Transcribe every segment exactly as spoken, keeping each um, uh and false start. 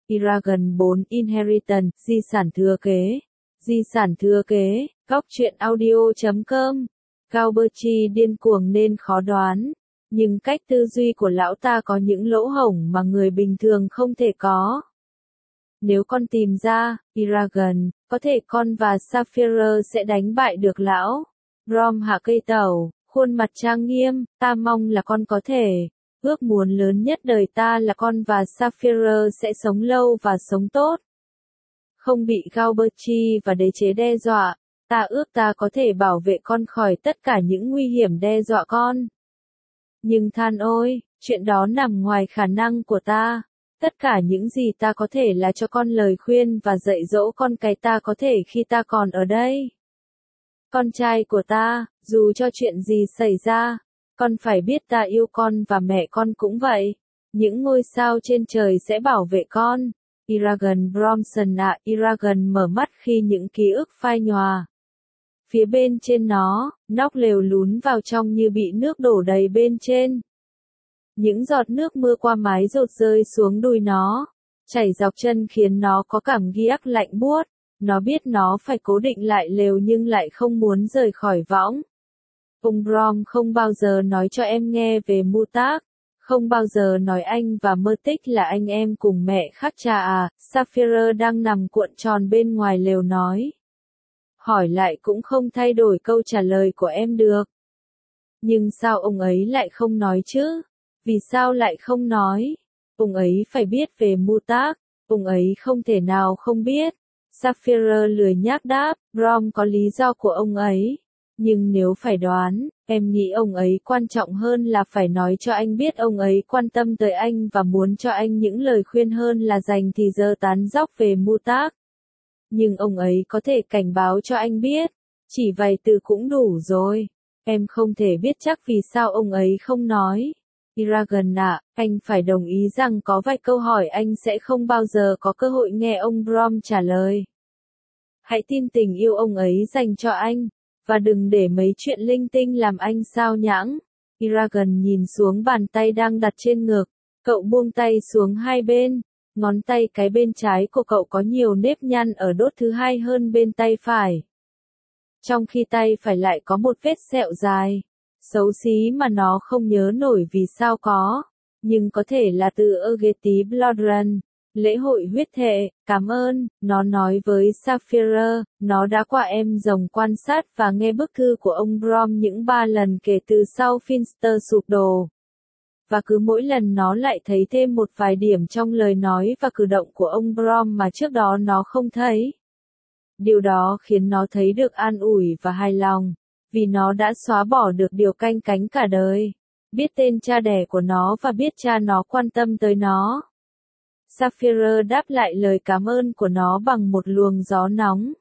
Eragon bốn Inheritance, di sản thừa kế. Di sản thừa kế, góc truyện audio chấm com. Galberchi điên cuồng nên khó đoán, nhưng cách tư duy của lão ta có những lỗ hổng mà người bình thường không thể có. Nếu con tìm ra, Eragon, có thể con và Sapphire sẽ đánh bại được lão. Brom hạ cây tàu, khuôn mặt trang nghiêm, ta mong là con có thể. Ước muốn lớn nhất đời ta là con và Sapphire sẽ sống lâu và sống tốt. Không bị Galberchi và đế chế đe dọa, ta ước ta có thể bảo vệ con khỏi tất cả những nguy hiểm đe dọa con. Nhưng than ôi, chuyện đó nằm ngoài khả năng của ta. Tất cả những gì ta có thể là cho con lời khuyên và dạy dỗ con cái ta có thể khi ta còn ở đây. Con trai của ta, dù cho chuyện gì xảy ra, con phải biết ta yêu con và mẹ con cũng vậy. Những ngôi sao trên trời sẽ bảo vệ con. Eragon Bromson ạ, Eragon mở mắt khi những ký ức phai nhòa. Phía bên trên nó, nóc lều lún vào trong như bị nước đổ đầy bên trên. Những giọt nước mưa qua mái rột rơi xuống đùi nó, chảy dọc chân khiến nó có cảm giác lạnh buốt. Nó biết nó phải cố định lại lều nhưng lại không muốn rời khỏi võng. Ông Brom không bao giờ nói cho em nghe về Mutak, không bao giờ nói anh và Murtic là anh em cùng mẹ khác cha à. Sapphire đang nằm cuộn tròn bên ngoài lều nói. Hỏi lại cũng không thay đổi câu trả lời của em được. Nhưng sao ông ấy lại không nói chứ? Vì sao lại không nói? Ông ấy phải biết về Mutak, ông ấy không thể nào không biết. Sapphire lười nhác đáp, Brom có lý do của ông ấy. Nhưng nếu phải đoán, em nghĩ ông ấy quan trọng hơn là phải nói cho anh biết ông ấy quan tâm tới anh và muốn cho anh những lời khuyên hơn là dành thì giờ tán dóc về Mutak. Nhưng ông ấy có thể cảnh báo cho anh biết, chỉ vài từ cũng đủ rồi. Em không thể biết chắc vì sao ông ấy không nói. Eragon ạ, anh phải đồng ý rằng có vài câu hỏi anh sẽ không bao giờ có cơ hội nghe ông Brom trả lời. Hãy tin tình yêu ông ấy dành cho anh, và đừng để mấy chuyện linh tinh làm anh sao nhãng. Eragon nhìn xuống bàn tay đang đặt trên ngực, cậu buông tay xuống hai bên, ngón tay cái bên trái của cậu có nhiều nếp nhăn ở đốt thứ hai hơn bên tay phải. Trong khi tay phải lại có một vết sẹo dài, xấu xí mà nó không nhớ nổi vì sao có, nhưng có thể là từ Ergeti Blood Run, lễ hội huyết thệ. Cảm ơn, nó nói với Sapphire, nó đã qua em rồng quan sát và nghe bức thư của ông Brom những ba lần kể từ sau Finster sụp đổ. Và cứ mỗi lần nó lại thấy thêm một vài điểm trong lời nói và cử động của ông Brom mà trước đó nó không thấy. Điều đó khiến nó thấy được an ủi và hài lòng, vì nó đã xóa bỏ được điều canh cánh cả đời. Biết tên cha đẻ của nó và biết cha nó quan tâm tới nó. Sapphire đáp lại lời cảm ơn của nó bằng một luồng gió nóng.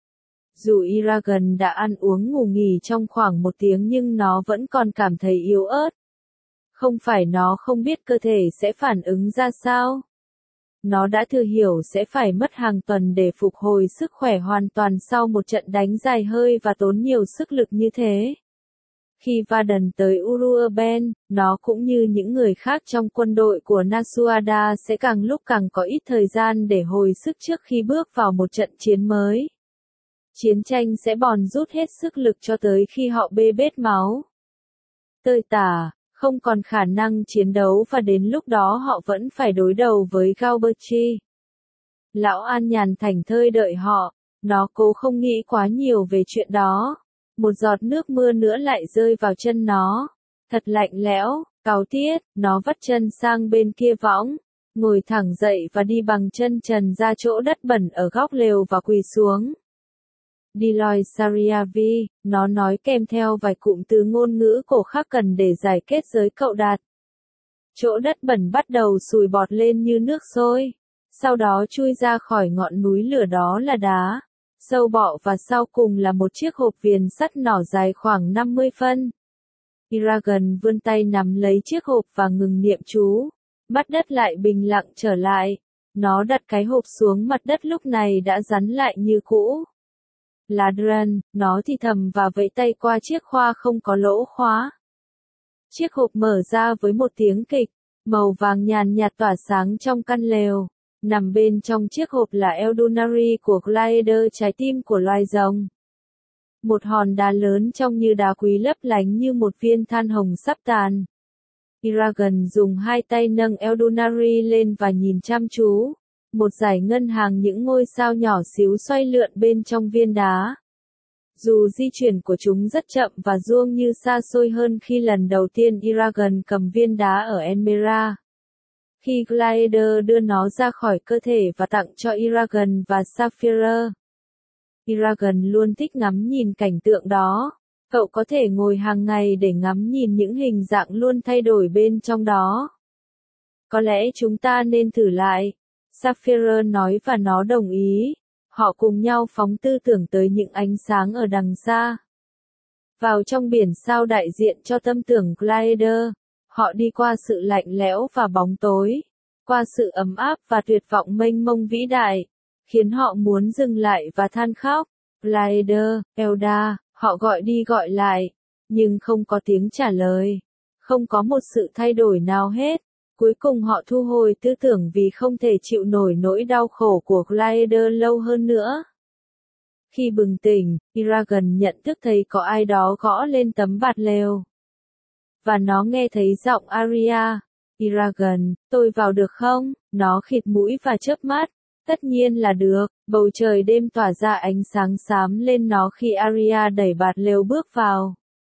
Dù Eragon đã ăn uống ngủ nghỉ trong khoảng một tiếng nhưng nó vẫn còn cảm thấy yếu ớt. Không phải nó không biết cơ thể sẽ phản ứng ra sao. Nó đã thừa hiểu sẽ phải mất hàng tuần để phục hồi sức khỏe hoàn toàn sau một trận đánh dài hơi và tốn nhiều sức lực như thế. Khi Varden tới Uruaben, nó cũng như những người khác trong quân đội của Nasuada sẽ càng lúc càng có ít thời gian để hồi sức trước khi bước vào một trận chiến mới. Chiến tranh sẽ bòn rút hết sức lực cho tới khi họ bê bết máu, tơi tả, không còn khả năng chiến đấu và đến lúc đó họ vẫn phải đối đầu với Galberchi. Lão an nhàn thảnh thơi đợi họ, nó cố không nghĩ quá nhiều về chuyện đó. Một giọt nước mưa nữa lại rơi vào chân nó. Thật lạnh lẽo, cáu tiết, nó vắt chân sang bên kia võng, ngồi thẳng dậy và đi bằng chân trần ra chỗ đất bẩn ở góc lều và quỳ xuống. Deloy Sariavi, nó nói kèm theo vài cụm từ ngôn ngữ cổ khác cần để giải kết giới cậu đạt. Chỗ đất bẩn bắt đầu sùi bọt lên như nước sôi. Sau đó chui ra khỏi ngọn núi lửa đó là đá, sâu bọ và sau cùng là một chiếc hộp viền sắt nỏ dài khoảng năm mươi phân. Eragon vươn tay nắm lấy chiếc hộp và ngừng niệm chú. Mặt đất lại bình lặng trở lại. Nó đặt cái hộp xuống mặt đất lúc này đã rắn lại như cũ. Ladran, nó thì thầm và vẫy tay qua chiếc khoa không có lỗ khóa. Chiếc hộp mở ra với một tiếng kịch, màu vàng nhàn nhạt tỏa sáng trong căn lều. Nằm bên trong chiếc hộp là Eldunari của Glider, trái tim của loài rồng. Một hòn đá lớn trông như đá quý lấp lánh như một viên than hồng sắp tàn. Eragon dùng hai tay nâng Eldunari lên và nhìn chăm chú. Một dải ngân hàng những ngôi sao nhỏ xíu xoay lượn bên trong viên đá. Dù di chuyển của chúng rất chậm và ruông như xa xôi hơn khi lần đầu tiên Eragon cầm viên đá ở Enmera. Khi Glider đưa nó ra khỏi cơ thể và tặng cho Eragon và Sapphire. Eragon luôn thích ngắm nhìn cảnh tượng đó. Cậu có thể ngồi hàng ngày để ngắm nhìn những hình dạng luôn thay đổi bên trong đó. Có lẽ chúng ta nên thử lại. Sapphire nói và nó đồng ý. Họ cùng nhau phóng tư tưởng tới những ánh sáng ở đằng xa. Vào trong biển sao đại diện cho tâm tưởng Glider. Họ đi qua sự lạnh lẽo và bóng tối. Qua sự ấm áp và tuyệt vọng mênh mông vĩ đại. Khiến họ muốn dừng lại và than khóc. Glider, Elda, họ gọi đi gọi lại. Nhưng không có tiếng trả lời. Không có một sự thay đổi nào hết. Cuối cùng họ thu hồi tư tưởng vì không thể chịu nổi nỗi đau khổ của Glider lâu hơn nữa. Khi bừng tỉnh, Eragon nhận thức thấy có ai đó gõ lên tấm bạt lều. Và nó nghe thấy giọng Arya. Eragon, tôi vào được không? Nó khịt mũi và chớp mắt. Tất nhiên là được, bầu trời đêm tỏa ra ánh sáng xám lên nó khi Arya đẩy bạt lều bước vào.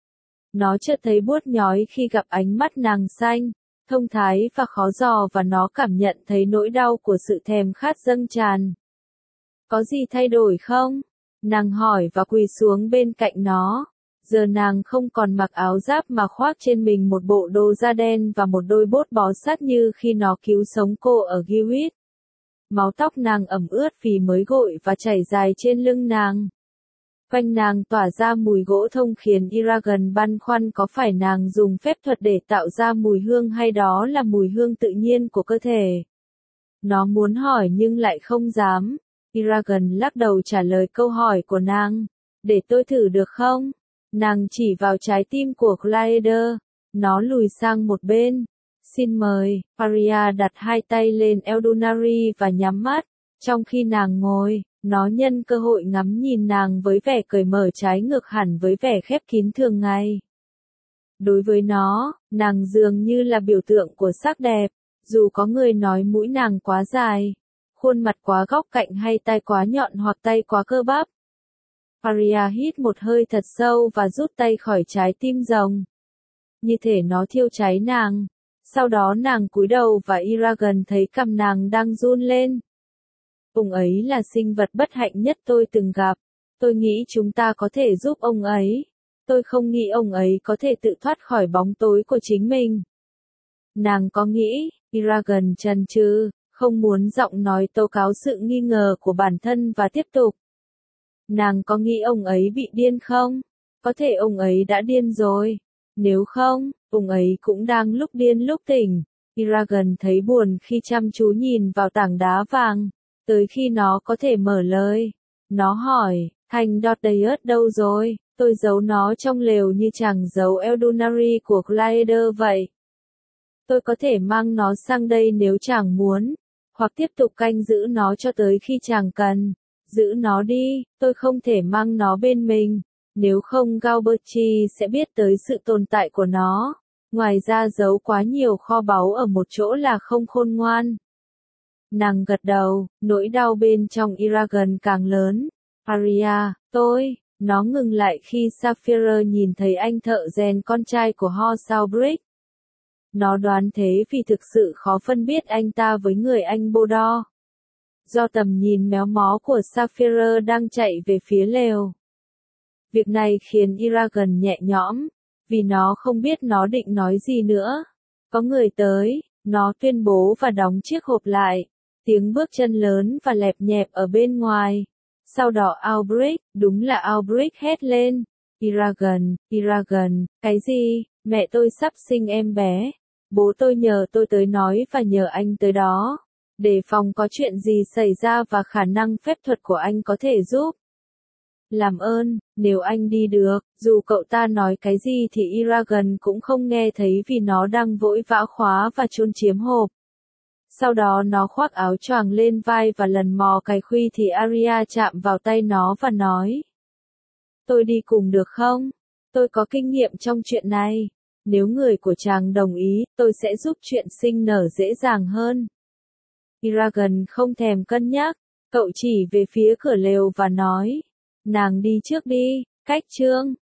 Nó chợt thấy buốt nhói khi gặp ánh mắt nàng xanh, thông thái và khó dò và nó cảm nhận thấy nỗi đau của sự thèm khát dâng tràn. Có gì thay đổi không? Nàng hỏi và quỳ xuống bên cạnh nó. Giờ nàng không còn mặc áo giáp mà khoác trên mình một bộ đồ da đen và một đôi bốt bó sát như khi nó cứu sống cô ở Gyuit. Máu tóc nàng ẩm ướt vì mới gội và chảy dài trên lưng nàng. Quanh nàng tỏa ra mùi gỗ thông khiến Eragon băn khoăn có phải nàng dùng phép thuật để tạo ra mùi hương hay đó là mùi hương tự nhiên của cơ thể. Nó muốn hỏi nhưng lại không dám. Eragon lắc đầu trả lời câu hỏi của nàng. Để tôi thử được không? Nàng chỉ vào trái tim của Glider. Nó lùi sang một bên. Xin mời. Arya đặt hai tay lên Eldunari và nhắm mắt. Trong khi nàng ngồi, nó nhân cơ hội ngắm nhìn nàng với vẻ cởi mở trái ngược hẳn với vẻ khép kín thường ngày. Đối với nó, nàng dường như là biểu tượng của sắc đẹp. Dù có người nói mũi nàng quá dài, khuôn mặt quá góc cạnh hay tai quá nhọn hoặc tay quá cơ bắp. Arya hít một hơi thật sâu và rút tay khỏi trái tim rồng. Như thể nó thiêu cháy nàng. Sau đó nàng cúi đầu và Eragon thấy cằm nàng đang run lên. Ông ấy là sinh vật bất hạnh nhất tôi từng gặp. Tôi nghĩ chúng ta có thể giúp ông ấy. Tôi không nghĩ ông ấy có thể tự thoát khỏi bóng tối của chính mình. Nàng có nghĩ, Eragon chần chừ, không muốn giọng nói tố cáo sự nghi ngờ của bản thân và tiếp tục. Nàng có nghĩ ông ấy bị điên không? Có thể ông ấy đã điên rồi. Nếu không, ông ấy cũng đang lúc điên lúc tỉnh. Eragon thấy buồn khi chăm chú nhìn vào tảng đá vàng. Tới khi nó có thể mở lời. Nó hỏi, thanh Dordeus đâu rồi? Tôi giấu nó trong lều như chàng giấu Eldunari của Glider vậy. Tôi có thể mang nó sang đây nếu chàng muốn. Hoặc tiếp tục canh giữ nó cho tới khi chàng cần. Giữ nó đi, tôi không thể mang nó bên mình. Nếu không Galberti sẽ biết tới sự tồn tại của nó. Ngoài ra giấu quá nhiều kho báu ở một chỗ là không khôn ngoan. Nàng gật đầu, nỗi đau bên trong Eragon càng lớn. Arya, tôi, nó ngừng lại khi Sapphire nhìn thấy anh thợ rèn con trai của Horsaubrick. Nó đoán thế vì thực sự khó phân biết anh ta với người anh Bodor. Do tầm nhìn méo mó của Sapphire đang chạy về phía lều. Việc này khiến Eragon nhẹ nhõm, vì nó không biết nó định nói gì nữa. Có người tới, nó tuyên bố và đóng chiếc hộp lại. Tiếng bước chân lớn và lẹp nhẹp ở bên ngoài. Sau đó Albrecht, đúng là Albrecht hét lên. Eragon, Eragon, cái gì? Mẹ tôi sắp sinh em bé. Bố tôi nhờ tôi tới nói và nhờ anh tới đó. Để phòng có chuyện gì xảy ra và khả năng phép thuật của anh có thể giúp. Làm ơn, nếu anh đi được, dù cậu ta nói cái gì thì Eragon cũng không nghe thấy vì nó đang vội vã khóa và chôn chiếm hộp. Sau đó nó khoác áo choàng lên vai và lần mò cài khuy thì Arya chạm vào tay nó và nói. Tôi đi cùng được không? Tôi có kinh nghiệm trong chuyện này. Nếu người của chàng đồng ý, tôi sẽ giúp chuyện sinh nở dễ dàng hơn. Eragon không thèm cân nhắc, cậu chỉ về phía cửa lều và nói. Nàng đi trước đi, cách chương.